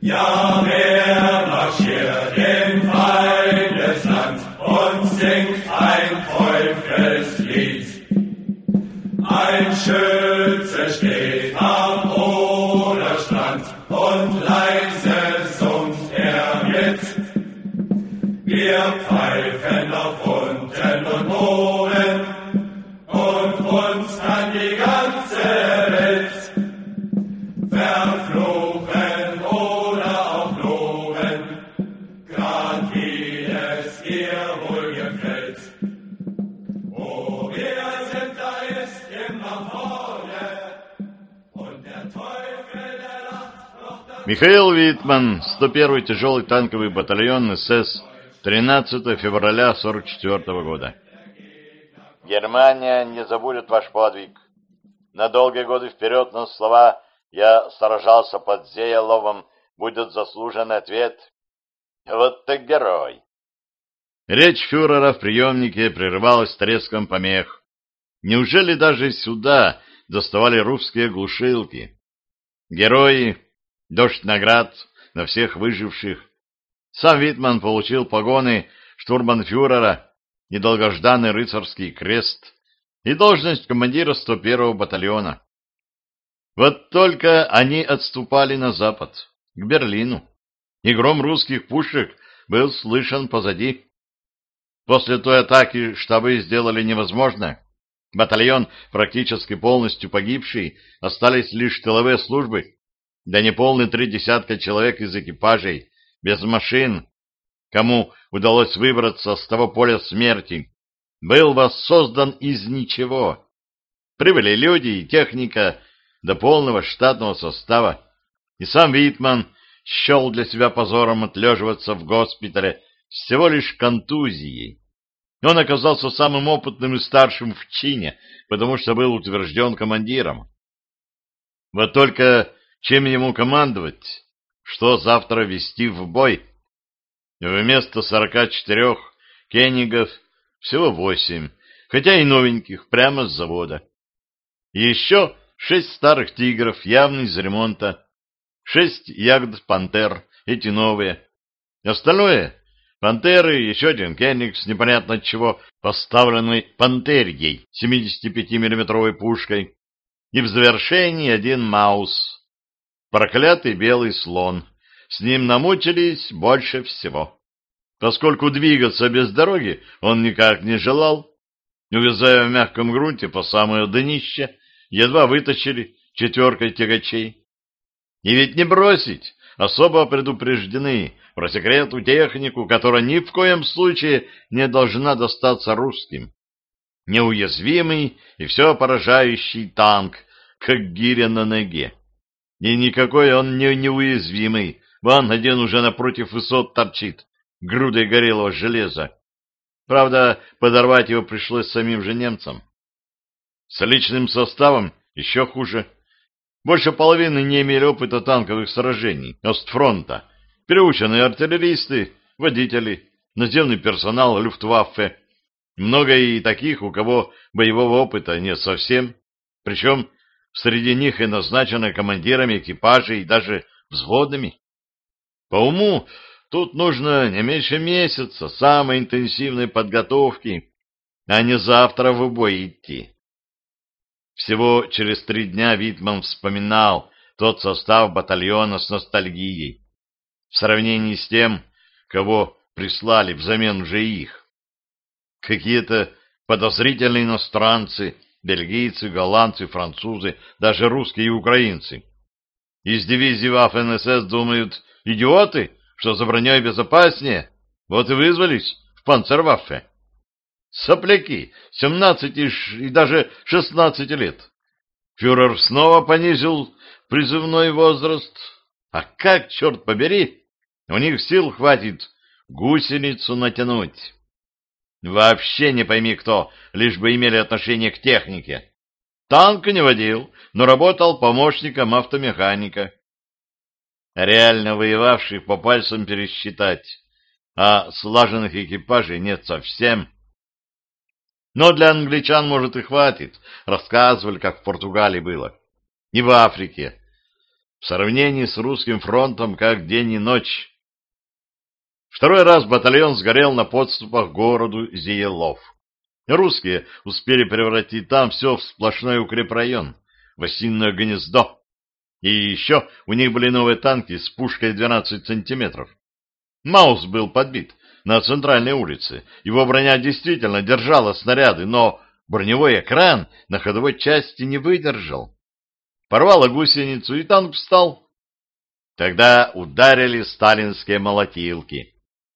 Ja, wer marschiert im Feindesland und singt ein Volkslied? Ein Schütze steht am Oderstrand und leise summt er mit. Wir pfeifen auf unten und oben und uns kann die ganze Welt verfluchen oder auch loben, grad wie es ihr wohl gefällt. Wo wir sind, da ist immer vorne und der Teufel, der lacht noch da. Михаил Витман, 101-й тяжелый танковый батальон СС, 13 февраля 1944 года. Германия не забудет ваш подвиг. На долгие годы вперед на слова «Я сражался под Зееловым» будет заслуженный ответ. Вот так герой. Речь фюрера в приемнике прерывалась треском помех. Неужели даже сюда доставали русские глушилки? Герои, дождь наград на всех выживших. Сам Витман получил погоны штурмбанфюрера, недолгожданный рыцарский крест и должность командира 101-го батальона. Вот только они отступали на запад, к Берлину, и гром русских пушек был слышен позади. После той атаки штабы сделали невозможное. Батальон, практически полностью погибший, остались лишь тыловые службы, да неполные 30 человек из экипажей, без машин. Кому удалось выбраться с того поля смерти, был воссоздан из ничего. Прибыли люди и техника до полного штатного состава, и сам Витман счел для себя позором отлеживаться в госпитале всего лишь контузией. Он оказался самым опытным и старшим в чине, потому что был утвержден командиром. Вот только чем ему командовать, что завтра вести в бой? Вместо 44 Кеннигов всего 8, хотя и новеньких, прямо с завода. Еще 6 старых тигров, явно из ремонта, 6 ягод пантер, эти новые. Остальное — пантеры, еще один Кенниг с непонятно от чего поставленной пантерьей 75-миллиметровой пушкой, и в завершении один Маус, проклятый белый слон. С ним намучились больше всего. Поскольку двигаться без дороги он никак не желал, увязая в мягком грунте по самое днище, едва вытащили 4 тягачей. И ведь не бросить, особо предупреждены про секретную технику, которая ни в коем случае не должна достаться русским. Неуязвимый и все поражающий танк, как гиря на ноге. И никакой он не неуязвимый. Вон один уже напротив высот торчит, грудой горелого железа. Правда, подорвать его пришлось самим же немцам. С личным составом еще хуже. Больше половины не имели опыта танковых сражений Остфронта. Переученные артиллеристы, водители, наземный персонал Люфтваффе. Много и таких, у кого боевого опыта нет совсем. Причем среди них и назначены командирами экипажей и даже взводными. По уму тут нужно не меньше месяца самой интенсивной подготовки, а не завтра в бой идти. Всего через 3 дня Витман вспоминал тот состав батальона с ностальгией, в сравнении с тем, кого прислали взамен уже их. Какие-то подозрительные иностранцы, бельгийцы, голландцы, французы, даже русские и украинцы. Из дивизии Waffen-СС думают, идиоты, что за броней безопаснее, вот и вызвались в Панцерваффе. Сопляки, 17 и даже 16 лет. Фюрер снова понизил призывной возраст. А как, черт побери, у них сил хватит гусеницу натянуть. Вообще не пойми кто, лишь бы имели отношение к технике. Танк не водил, но работал помощником автомеханика. Реально воевавших по пальцам пересчитать, а слаженных экипажей нет совсем. Но для англичан, может, и хватит. Рассказывали, как в Португалии было. И в Африке. в сравнении с русским фронтом как день и ночь. Второй раз батальон сгорел на подступах к городу Зиелов. Русские успели превратить там все в сплошной укрепрайон, в осиное гнездо. И еще у них были новые танки с пушкой 12 сантиметров. Маус был подбит на центральной улице. Его броня действительно держала снаряды, но броневой экран на ходовой части не выдержал. Порвало гусеницу, и танк встал. Тогда ударили сталинские молотилки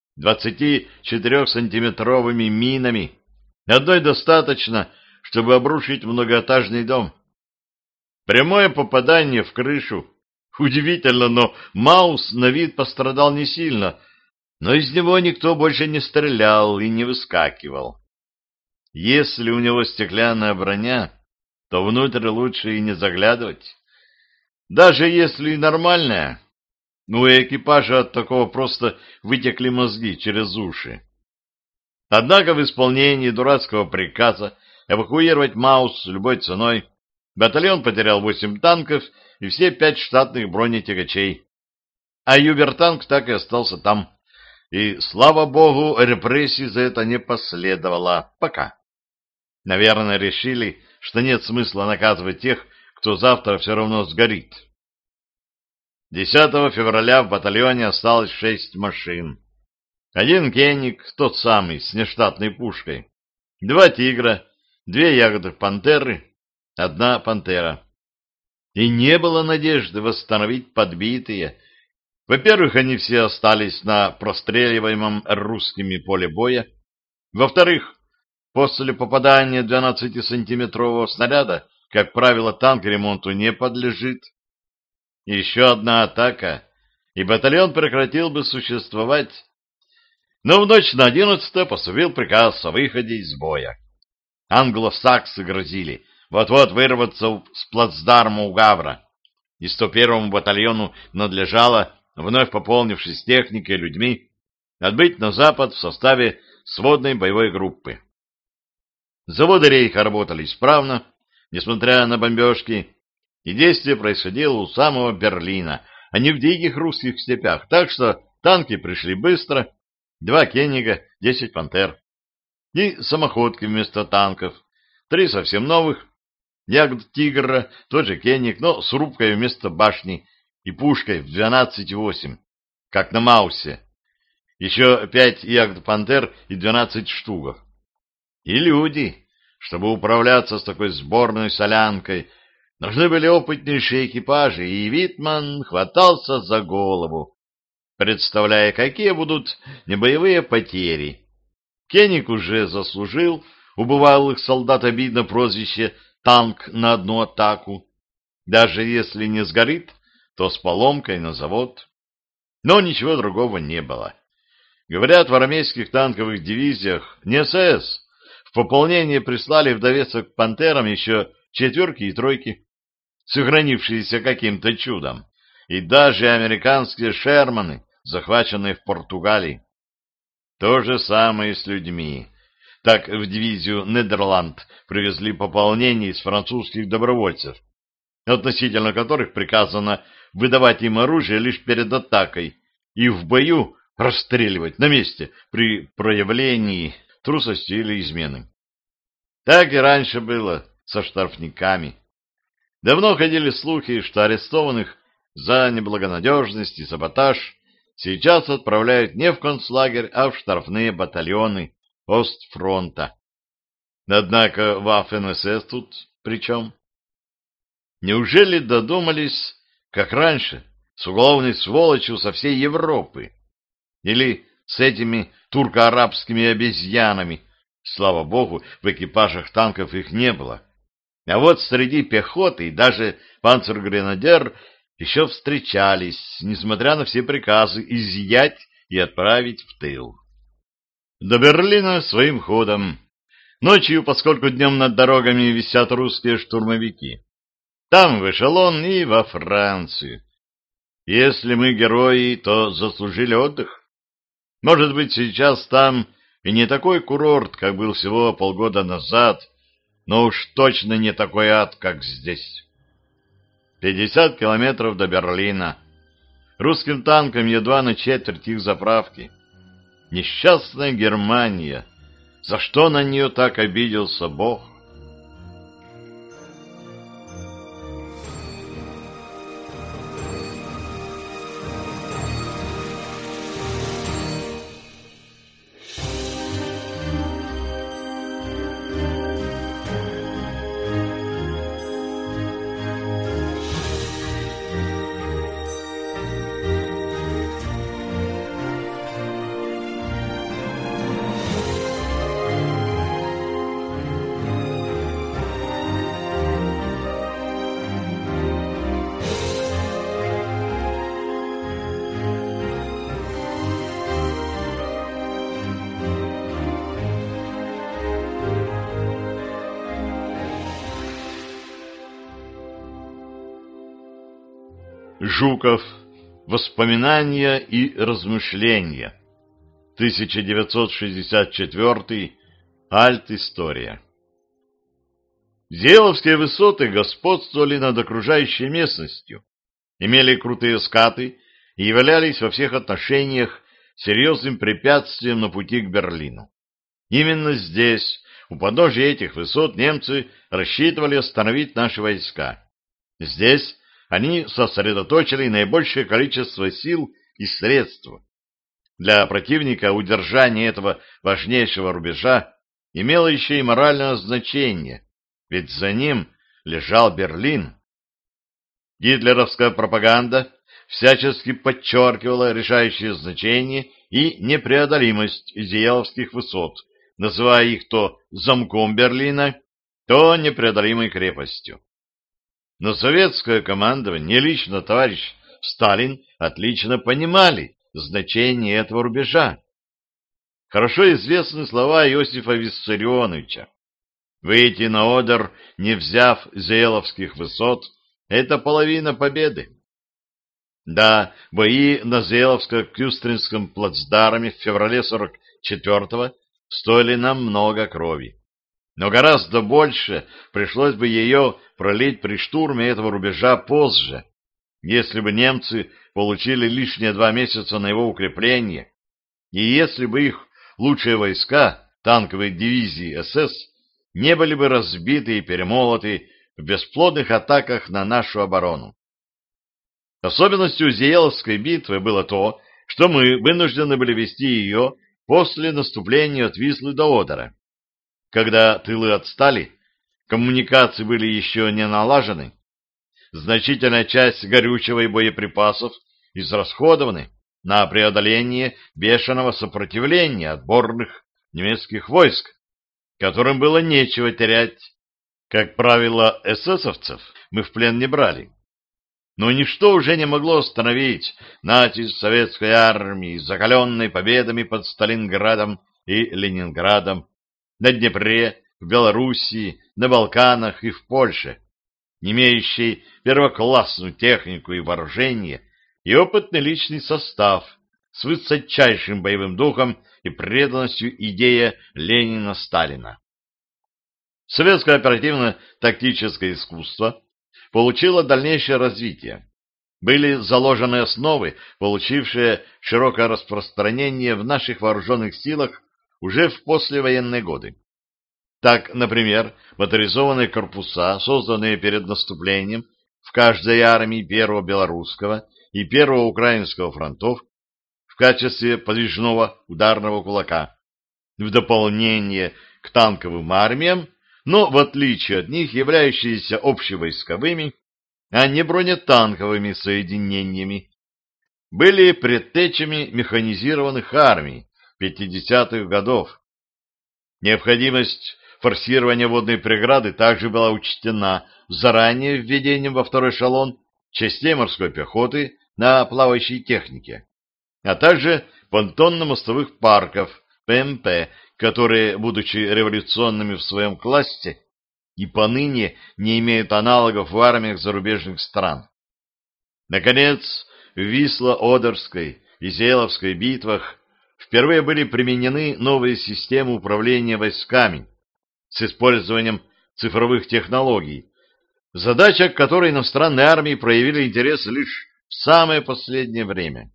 24-сантиметровыми минами. Одной достаточно, чтобы обрушить многоэтажный дом. Прямое попадание в крышу. Удивительно, но Маус на вид пострадал не сильно, но из него никто больше не стрелял и не выскакивал. Если у него стеклянная броня, то внутрь лучше и не заглядывать. Даже если и нормальная, у экипажа от такого просто вытекли мозги через уши. Однако в исполнении дурацкого приказа эвакуировать Маус любой ценой батальон потерял 8 танков и все 5 штатных бронетягачей. А Юбертанк так и остался там. И, слава богу, репрессий за это не последовало. Пока. Наверное, решили, что нет смысла наказывать тех, кто завтра все равно сгорит. 10 февраля в батальоне осталось 6 машин. Один Кенник, тот самый, с нештатной пушкой. 2 Тигра, 2 ягоды Пантеры, 1 Пантера. И не было надежды восстановить подбитые. Во-первых, они все остались на простреливаемом русскими поле боя. Во-вторых, после попадания 12-сантиметрового снаряда, как правило, танк ремонту не подлежит. Еще одна атака, и батальон прекратил бы существовать. Но в ночь на 11-е поступил приказ о выходе из боя. Англосаксы грозили вот-вот вырваться с плацдарма у Гавра, и 101-му батальону надлежало, вновь пополнившись техникой и людьми, отбыть на запад в составе сводной боевой группы. Заводы Рейха работали исправно, несмотря на бомбежки, и действие происходило у самого Берлина, а не в диких русских степях, так что танки пришли быстро, 2 Кеннига, 10 Пантер, и самоходки вместо танков, 3 совсем новых, ягод Тигра, тот же Кенник, но с рубкой вместо башни и пушкой в 12,8, как на Маусе, еще 5 ягод Пантер и 12 штугов. И люди, чтобы управляться с такой сборной солянкой, нужны были опытнейшие экипажи, и Витман хватался за голову, представляя, какие будут небоевые потери. Кенник уже заслужил у бывалых солдат обидно прозвище «танк на одну атаку». Даже если не сгорит, то с поломкой на завод. Но ничего другого не было. Говорят, в армейских танковых дивизиях не СС в пополнение прислали в довесок к «Пантерам» еще 4 и 3, сохранившиеся каким-то чудом, и даже американские «Шерманы», захваченные в Португалии. То же самое с людьми. Так в дивизию «Нидерланд» привезли пополнение из французских добровольцев, относительно которых приказано выдавать им оружие лишь перед атакой и в бою расстреливать на месте при проявлении трусости или измены. Так и раньше было со штрафниками. Давно ходили слухи, что арестованных за неблагонадежность и саботаж сейчас отправляют не в концлагерь, а в штрафные батальоны Остфронта. Однако Waffen-СС тут при чем? Неужели додумались, как раньше, с уголовной сволочью со всей Европы? Или с этими турко-арабскими обезьянами? Слава богу, в экипажах танков их не было. А вот среди пехоты даже панцергренадер еще встречались, несмотря на все приказы, изъять и отправить в тыл. До Берлина своим ходом. Ночью, поскольку днем над дорогами висят русские штурмовики. Там в эшелон и во Францию. Если мы герои, то заслужили отдых. Может быть, сейчас там и не такой курорт, как был всего полгода назад, но уж точно не такой ад, как здесь. 50 километров до Берлина. Русским танкам едва на четверть их заправки. Несчастная Германия. За что на нее так обиделся Бог? Жуков. Воспоминания и размышления. 1964. Альт-история. Зеловские высоты господствовали над окружающей местностью, имели крутые скаты и являлись во всех отношениях серьезным препятствием на пути к Берлину. Именно здесь, у подножия этих высот, немцы рассчитывали остановить наши войска. Здесь они сосредоточили наибольшее количество сил и средств. Для противника удержание этого важнейшего рубежа имело еще и моральное значение, ведь за ним лежал Берлин. Гитлеровская пропаганда всячески подчеркивала решающее значение и непреодолимость Изяиловских высот, называя их то замком Берлина, то непреодолимой крепостью. Но советское командование, лично товарищ Сталин, отлично понимали значение этого рубежа. Хорошо известны слова Иосифа Виссарионовича: «Выйти на Одер, не взяв Зееловских высот, это половина победы». Да, бои на Зееловско-Кюстринском плацдарме в феврале 44-го стоили нам много крови. Но гораздо больше пришлось бы ее пролить при штурме этого рубежа позже, если бы немцы получили лишние 2 месяца на его укрепление, и если бы их лучшие войска, танковые дивизии СС, не были бы разбиты и перемолоты в бесплодных атаках на нашу оборону. Особенностью Зееловской битвы было то, что мы вынуждены были вести ее после наступления от Вислы до Одера. Когда тылы отстали, коммуникации были еще не налажены, значительная часть горючего и боеприпасов израсходованы на преодоление бешеного сопротивления отборных немецких войск, которым было нечего терять. Как правило, эсэсовцев мы в плен не брали. Но ничто уже не могло остановить натиск советской армии, закаленной победами под Сталинградом и Ленинградом, на Днепре, в Белоруссии, на Балканах и в Польше, имеющей первоклассную технику и вооружение и опытный личный состав с высочайшим боевым духом и преданностью идее Ленина-Сталина. Советское оперативно-тактическое искусство получило дальнейшее развитие. Были заложены основы, получившие широкое распространение в наших вооруженных силах уже в послевоенные годы. Так, например, моторизованные корпуса, созданные перед наступлением в каждой армии Первого Белорусского и Первого Украинского фронтов в качестве подвижного ударного кулака, в дополнение к танковым армиям, но в отличие от них являющиеся общевойсковыми, а не бронетанковыми соединениями, были предтечами механизированных армий 50-х годов. Необходимость форсирования водной преграды также была учтена заранее введением во второй эшелон частей морской пехоты на плавающей технике, а также понтонно-мостовых парков ПМП, которые, будучи революционными в своем классе, и поныне не имеют аналогов в армиях зарубежных стран. Наконец, в Висло-Одерской и Зееловской битвах впервые были применены новые системы управления войсками с использованием цифровых технологий, Задача, к которой иностранные армии проявили интерес лишь в самое последнее время.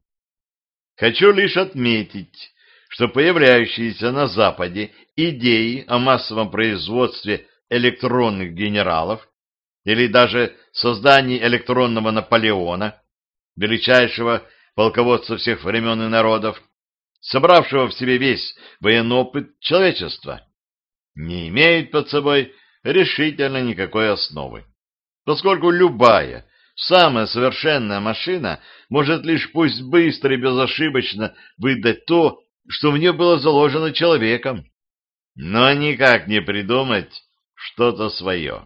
Хочу лишь отметить, что появляющиеся на Западе идеи о массовом производстве электронных генералов или даже создании электронного Наполеона, величайшего полководца всех времен и народов, собравшего в себе весь военный опыт человечества, не имеют под собой решительно никакой основы, поскольку любая, самая совершенная машина может лишь пусть быстро и безошибочно выдать то, что в нее было заложено человеком, но никак не придумать что-то свое.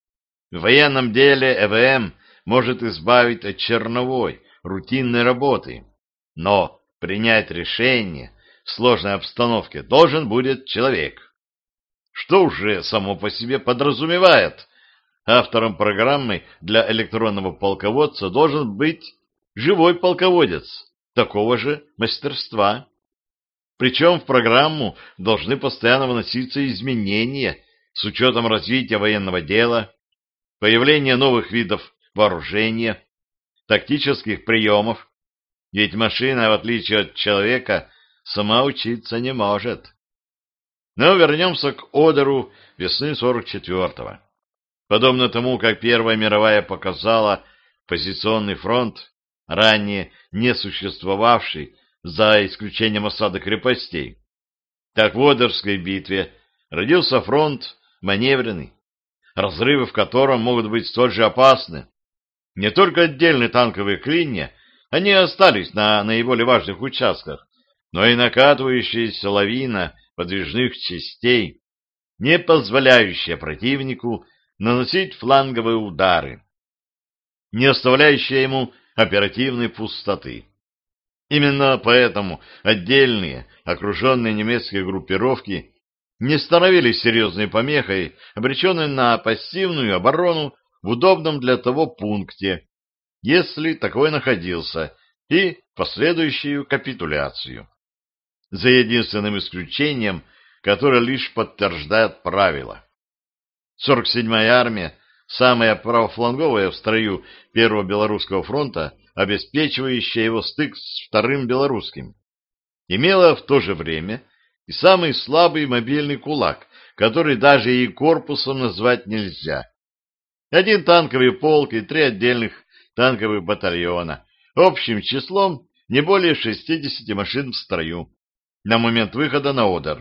В военном деле ЭВМ может избавить от черновой, рутинной работы, но принять решение в сложной обстановке должен будет человек, что уже само по себе подразумевает: автором программы для электронного полководца должен быть живой полководец такого же мастерства. Причем в программу должны постоянно вноситься изменения с учетом развития военного дела, появления новых видов вооружения, тактических приемов, ведь машина, в отличие от человека, сама учиться не может. Но вернемся к Одеру весны 44-го. Подобно тому, как Первая мировая показала позиционный фронт, ранее не существовавший за исключением осады крепостей, так в Одерской битве родился фронт маневренный, разрывы в котором могут быть столь же опасны. Не только отдельные танковые клинья, они остались на наиболее важных участках, но и накатывающаяся лавина подвижных частей, не позволяющая противнику наносить фланговые удары, не оставляющая ему оперативной пустоты. Именно поэтому отдельные, окруженные немецкие группировки не становились серьезной помехой, обреченной на пассивную оборону в удобном для того пункте, если такой находился, и последующую капитуляцию. За единственным исключением, которое лишь подтверждает правило. 47-я армия, самая правофланговая в строю Первого Белорусского фронта, обеспечивающая его стык с Вторым Белорусским, имела в то же время и самый слабый мобильный кулак, который даже и корпусом назвать нельзя. Один танковый полк и 3 отдельных танковых батальона, общим числом не более 60 машин в строю на момент выхода на Одер.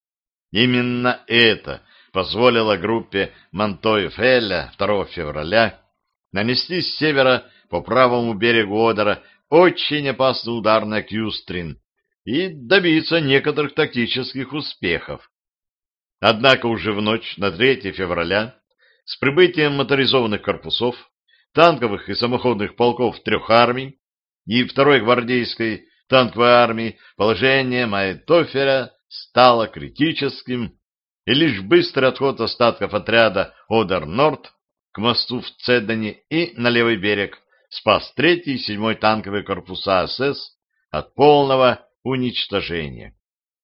Именно это позволило группе Монтои-Фелля 2 февраля нанести с севера по правому берегу Одера очень опасный удар на Кюстрин и добиться некоторых тактических успехов. Однако уже в ночь на 3 февраля с прибытием моторизованных корпусов, танковых и самоходных полков 3 армий и 2-й гвардейской танковой армии положение Майтофеля стало критическим, и лишь быстрый отход остатков отряда Одер-Норд к мосту в Цедане и на левый берег спас 3-й и 7-й танковые корпуса СС от полного уничтожения.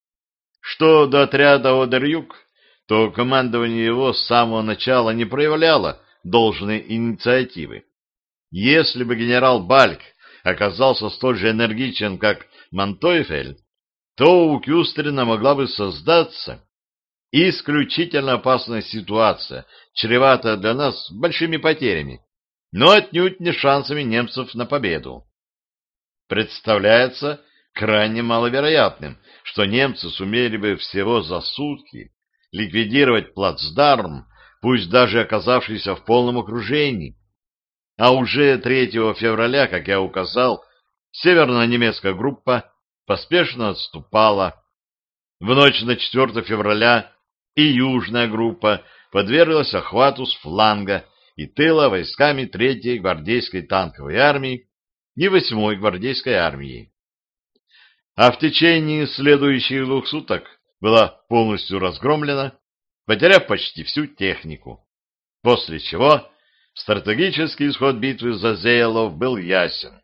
Что до отряда Одер-Юг, то командование его с самого начала не проявляло должной инициативы. Если бы генерал Бальк оказался столь же энергичен, как Монтойфель, то у Кюстрина могла бы создаться исключительно опасная ситуация, чреватая для нас большими потерями, но отнюдь не шансами немцев на победу. Представляется крайне маловероятным, что немцы сумели бы всего за сутки ликвидировать плацдарм, пусть даже оказавшийся в полном окружении. А уже 3 февраля, как я указал, северная немецкая группа поспешно отступала. В ночь на 4 февраля и южная группа подверглась охвату с фланга и тыла войсками 3-й гвардейской танковой армии и 8-й гвардейской армии. А в течение следующих 2 суток была полностью разгромлена, потеряв почти всю технику, после чего стратегический исход битвы за Зеелов был ясен.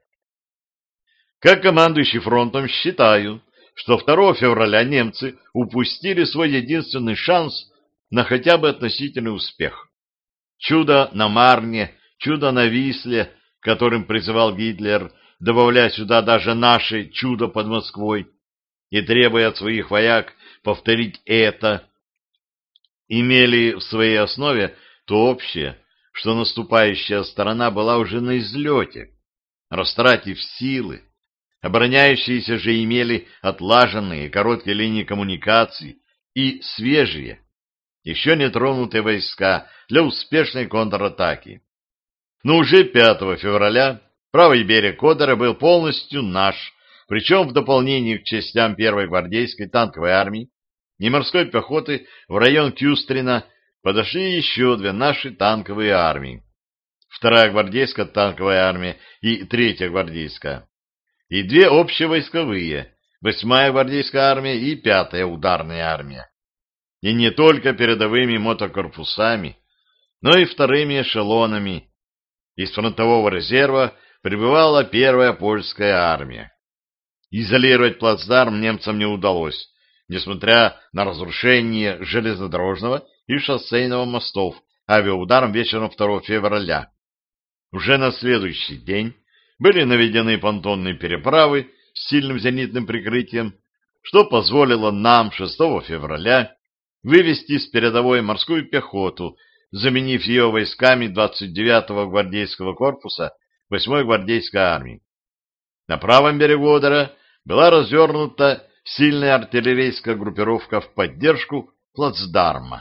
Как командующий фронтом считаю, что 2 февраля немцы упустили свой единственный шанс на хотя бы относительный успех. Чудо на Марне, чудо на Висле, которым призывал Гитлер, добавляя сюда даже наше чудо под Москвой и требуя от своих вояк повторить это, имели в своей основе то общее, что наступающая сторона была уже на излете, растратив силы. Обороняющиеся же имели отлаженные короткие линии коммуникаций и свежие, еще не тронутые войска для успешной контратаки. Но уже 5 февраля правый берег Одера был полностью наш, причем в дополнение к частям 1-й гвардейской танковой армии и морской пехоты в район Кюстрина подошли еще 2 наши танковые армии. 2-я гвардейская танковая армия и 3-я гвардейская. И 2 общевойсковые, 8-я гвардейская армия и 5-я ударная армия. И не только передовыми мотокорпусами, но и вторыми эшелонами. Из фронтового резерва прибывала 1-я польская армия. Изолировать плацдарм немцам не удалось, несмотря на разрушение железнодорожного и шоссейного мостов авиаударом вечером 2 февраля. Уже на следующий день были наведены понтонные переправы с сильным зенитным прикрытием, что позволило нам 6 февраля вывести с передовой морскую пехоту, заменив ее войсками 29-го гвардейского корпуса 8-й гвардейской армии. На правом берегу Одера была развернута сильная артиллерийская группировка в поддержку плацдарма.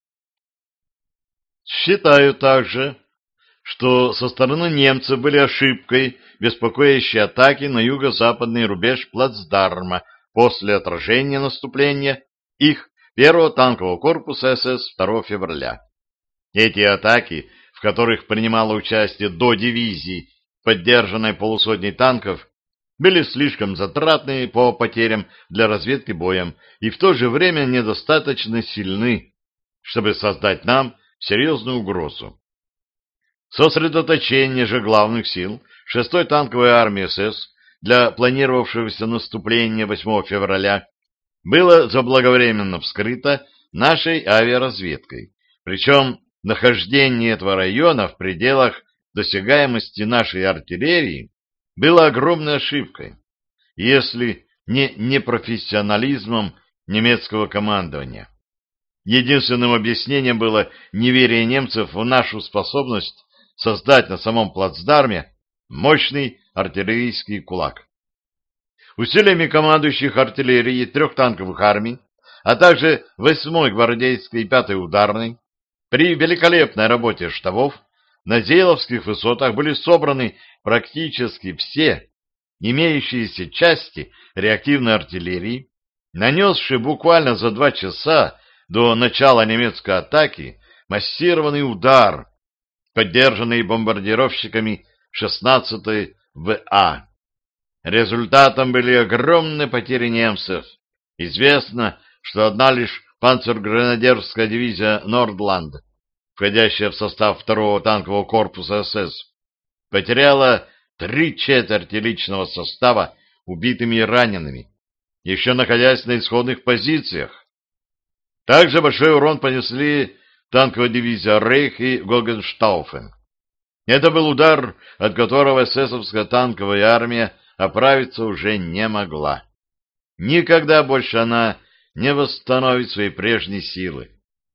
Считаю также, что со стороны немцев были ошибкой беспокоящие атаки на юго-западный рубеж плацдарма после отражения наступления их 1-го танкового корпуса СС 2 февраля. Эти атаки, в которых принимало участие до дивизии, поддержанной полусотней танков, были слишком затратны по потерям для разведки боем и в то же время недостаточно сильны, чтобы создать нам серьезную угрозу. Сосредоточение же главных сил 6-й танковой армии СС для планировавшегося наступления 8 февраля было заблаговременно вскрыто нашей авиаразведкой, причем нахождение этого района в пределах досягаемости нашей артиллерии было огромной ошибкой, если не непрофессионализмом немецкого командования. Единственным объяснением было неверие немцев в нашу способность создать на самом плацдарме мощный артиллерийский кулак. Усилиями командующих артиллерии 3 танковых армий, а также 8-й гвардейской и 5-й ударной, при великолепной работе штабов на Зейловских высотах были собраны практически все имеющиеся части реактивной артиллерии, нанесшие буквально за 2 часа до начала немецкой атаки массированный удар, поддержанный бомбардировщиками 16-й ВА. Результатом были огромные потери немцев. Известно, что одна лишь панцергренадерская дивизия «Нордланд», входящая в состав 2-го танкового корпуса СС, потеряла 3/4 личного состава убитыми и ранеными, еще находясь на исходных позициях. Также большой урон понесли танковая дивизия «Рейх» и «Гогенштауфен». Это был удар, от которого эсэсовская танковая армия оправиться уже не могла. Никогда больше она не восстановит свои прежние силы.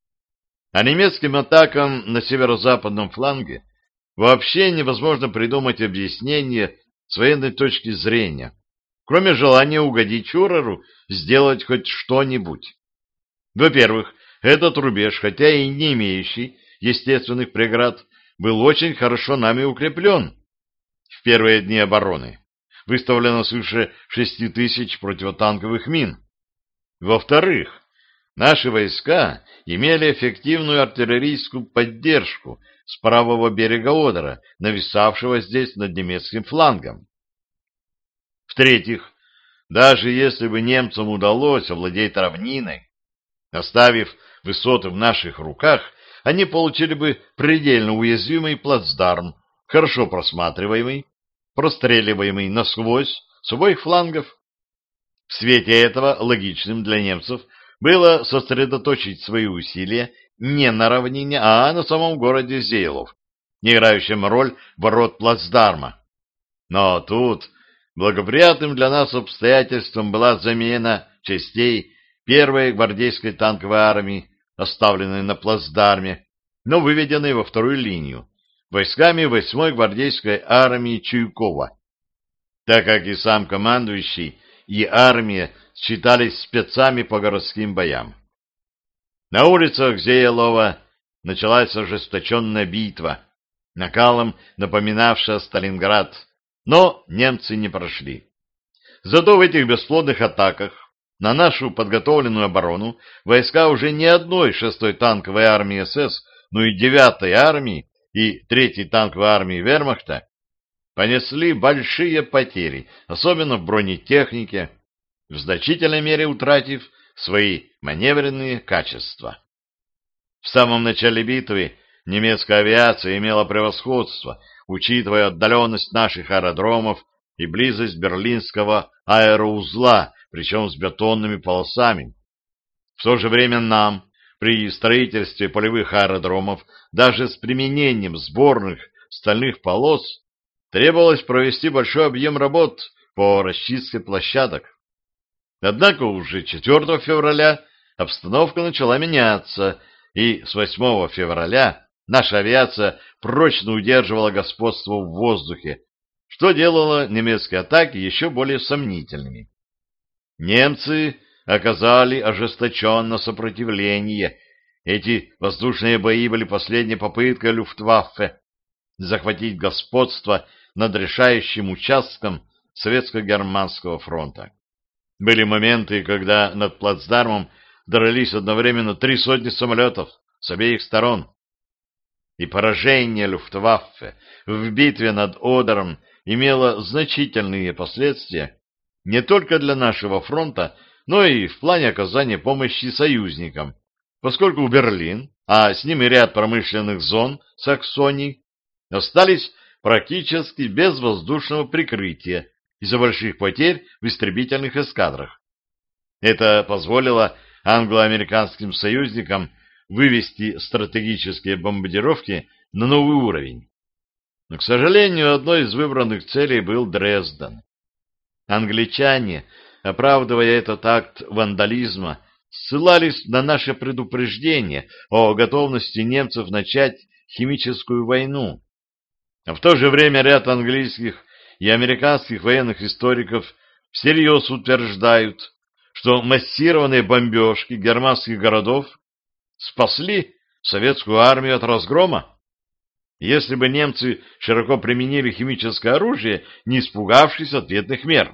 А немецким атакам на северо-западном фланге вообще невозможно придумать объяснение с военной точки зрения, кроме желания угодить фюреру сделать хоть что-нибудь. Во-первых, этот рубеж, хотя и не имеющий естественных преград, был очень хорошо нами укреплен. В первые дни обороны выставлено свыше 6000 противотанковых мин. Во-вторых, наши войска имели эффективную артиллерийскую поддержку с правого берега Одера, нависавшего здесь над немецким флангом. В-третьих, даже если бы немцам удалось овладеть равниной, оставив высоты в наших руках, они получили бы предельно уязвимый плацдарм, хорошо просматриваемый, простреливаемый насквозь с обоих флангов. В свете этого логичным для немцев было сосредоточить свои усилия не на равнине, а на самом городе Зейлов, играющем роль ворот плацдарма. Но тут благоприятным для нас обстоятельством была замена частей первой гвардейской танковой армии, оставленной на плацдарме, но выведенной во вторую линию, войсками 8-й гвардейской армии Чуйкова, так как и сам командующий, и армия считались спецами по городским боям. На улицах Зеелова началась ожесточенная битва, накалом напоминавшая Сталинград, но немцы не прошли. Зато в этих бесплодных атаках на нашу подготовленную оборону войска уже не одной 6-й танковой армии СС, но и 9-й армии и 3-й танковой армии Вермахта понесли большие потери, особенно в бронетехнике, в значительной мере утратив свои маневренные качества. В самом начале битвы немецкая авиация имела превосходство, учитывая отдаленность наших аэродромов и близость берлинского аэроузла, причем с бетонными полосами. В то же время нам, при строительстве полевых аэродромов, даже с применением сборных стальных полос, требовалось провести большой объем работ по расчистке площадок. Однако уже 4 февраля обстановка начала меняться, и с 8 февраля наша авиация прочно удерживала господство в воздухе, что делало немецкие атаки еще более сомнительными. Немцы оказали ожесточенное сопротивление. Эти воздушные бои были последней попыткой Люфтваффе захватить господство над решающим участком Советско-Германского фронта. Были моменты, когда над плацдармом дрались одновременно 3 сотни самолетов с обеих сторон. И поражение Люфтваффе в битве над Одером имело значительные последствия не только для нашего фронта, но и в плане оказания помощи союзникам, поскольку Берлин, а с ним и ряд промышленных зон Саксонии, остались практически без воздушного прикрытия из-за больших потерь в истребительных эскадрах. Это позволило англо-американским союзникам вывести стратегические бомбардировки на новый уровень. Но, к сожалению, одной из выбранных целей был Дрезден. Англичане, оправдывая этот акт вандализма, ссылались на наше предупреждение о готовности немцев начать химическую войну. А в то же время ряд английских и американских военных историков всерьез утверждают, что массированные бомбежки германских городов спасли советскую армию от разгрома. Если бы немцы широко применили химическое оружие, не испугавшись ответных мер.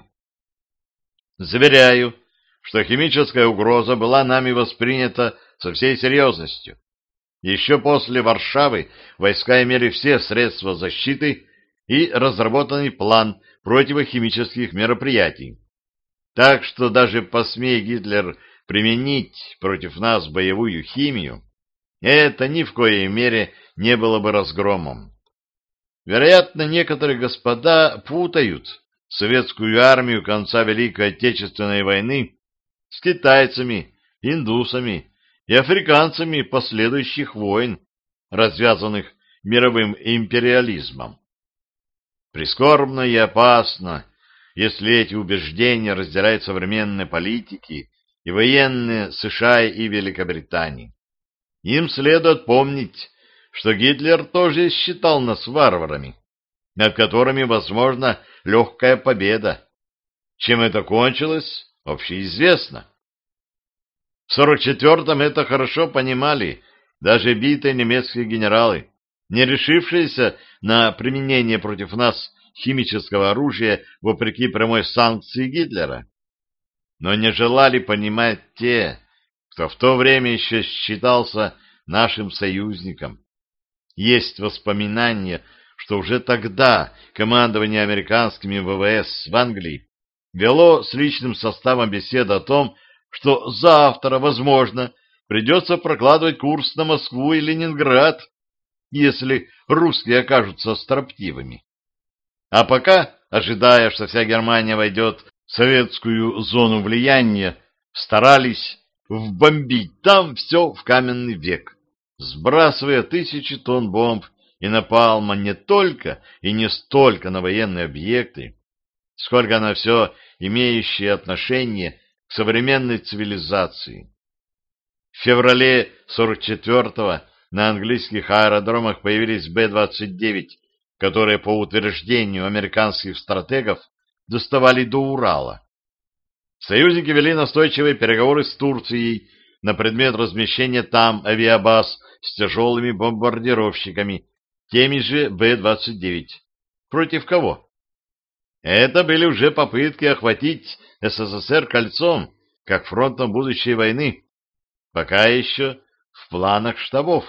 Заверяю, что химическая угроза была нами воспринята со всей серьезностью. Еще после Варшавы войска имели все средства защиты и разработанный план противохимических мероприятий. Так что даже посмея Гитлер применить против нас боевую химию, это ни в коей мере не было бы разгромом. Вероятно, некоторые господа путают советскую армию конца Великой Отечественной войны с китайцами, индусами и африканцами последующих войн, развязанных мировым империализмом. Прискорбно и опасно, если эти убеждения разделяют современные политики и военные США и Великобритании. Им следует помнить, что Гитлер тоже считал нас варварами, над которыми возможна легкая победа. Чем это кончилось, общеизвестно. В 44-м это хорошо понимали даже битые немецкие генералы, не решившиеся на применение против нас химического оружия вопреки прямой санкции Гитлера. Но не желали понимать те, кто в то время еще считался нашим союзником. Есть воспоминания, что уже тогда командование американскими ВВС в Англии вело с личным составом беседу о том, что завтра, возможно, придется прокладывать курс на Москву и Ленинград, если русские окажутся строптивыми. А пока, ожидая, что вся Германия войдет в советскую зону влияния, старались вбомбить там все в каменный век, сбрасывая тысячи тонн бомб и напалма не только и не столько на военные объекты, сколько на все имеющее отношение к современной цивилизации. В феврале 44-го на английских аэродромах появились Б-29, которые, по утверждению американских стратегов, доставали до Урала. Союзники вели настойчивые переговоры с Турцией на предмет размещения там авиабаз с тяжелыми бомбардировщиками, теми же Б-29. Против кого? Это были уже попытки охватить СССР кольцом, как фронтом будущей войны, пока еще в планах штабов.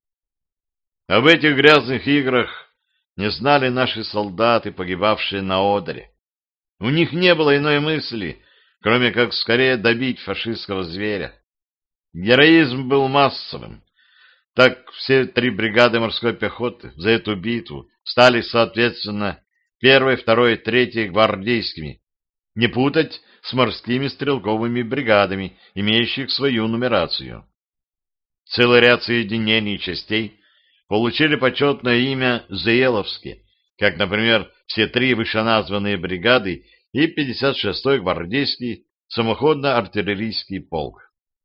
Об этих грязных играх не знали наши солдаты, погибавшие на Одере. У них не было иной мысли, кроме как скорее добить фашистского зверя. Героизм был массовым. Так все 3 бригады морской пехоты за эту битву стали, соответственно, 1-й, 2-й, 3-й гвардейскими. Не путать с морскими стрелковыми бригадами, имеющих свою нумерацию. Целый ряд соединений и частей получили почетное имя «Заеловские», как, например, все 3 вышеназванные бригады и 56-й гвардейский самоходно-артиллерийский полк.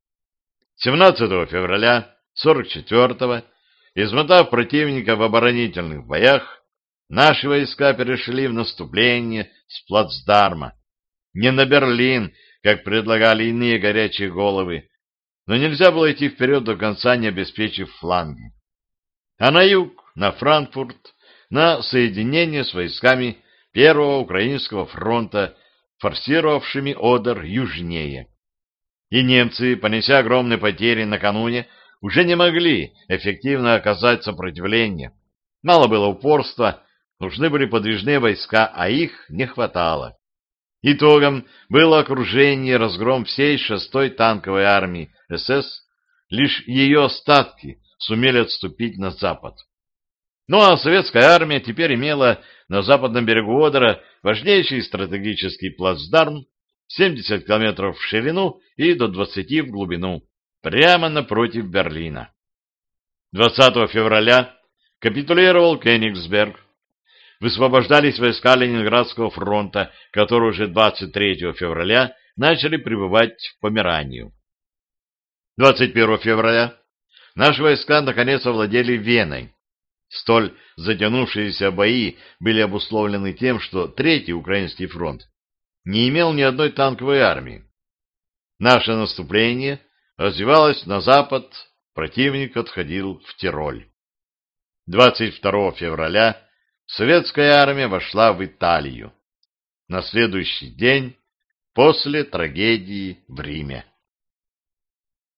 17 февраля 44-го, измотав противника в оборонительных боях, наши войска перешли в наступление с плацдарма. Не на Берлин, как предлагали иные горячие головы, но нельзя было идти вперед до конца, не обеспечив фланги. А на юг, на Франкфурт, на соединение с войсками Первого Украинского фронта, форсировавшими Одер южнее. И немцы, понеся огромные потери накануне, уже не могли эффективно оказать сопротивление. Мало было упорства, нужны были подвижные войска, а их не хватало. Итогом было окружение и разгром всей 6-й танковой армии СС, лишь ее остатки сумели отступить на запад. Ну а советская армия теперь имела на западном берегу Одера важнейший стратегический плацдарм 70 километров в ширину и до 20 в глубину, прямо напротив Берлина. 20 февраля капитулировал Кёнигсберг. Высвобождались войска Ленинградского фронта, которые уже 23 февраля начали прибывать в Померанию. 21 февраля наши войска наконец овладели Веной. Столь затянувшиеся бои были обусловлены тем, что Третий Украинский фронт не имел ни одной танковой армии. Наше наступление развивалось на запад, противник отходил в Тироль. 22 февраля советская армия вошла в Италию. На следующий день после трагедии в Риме.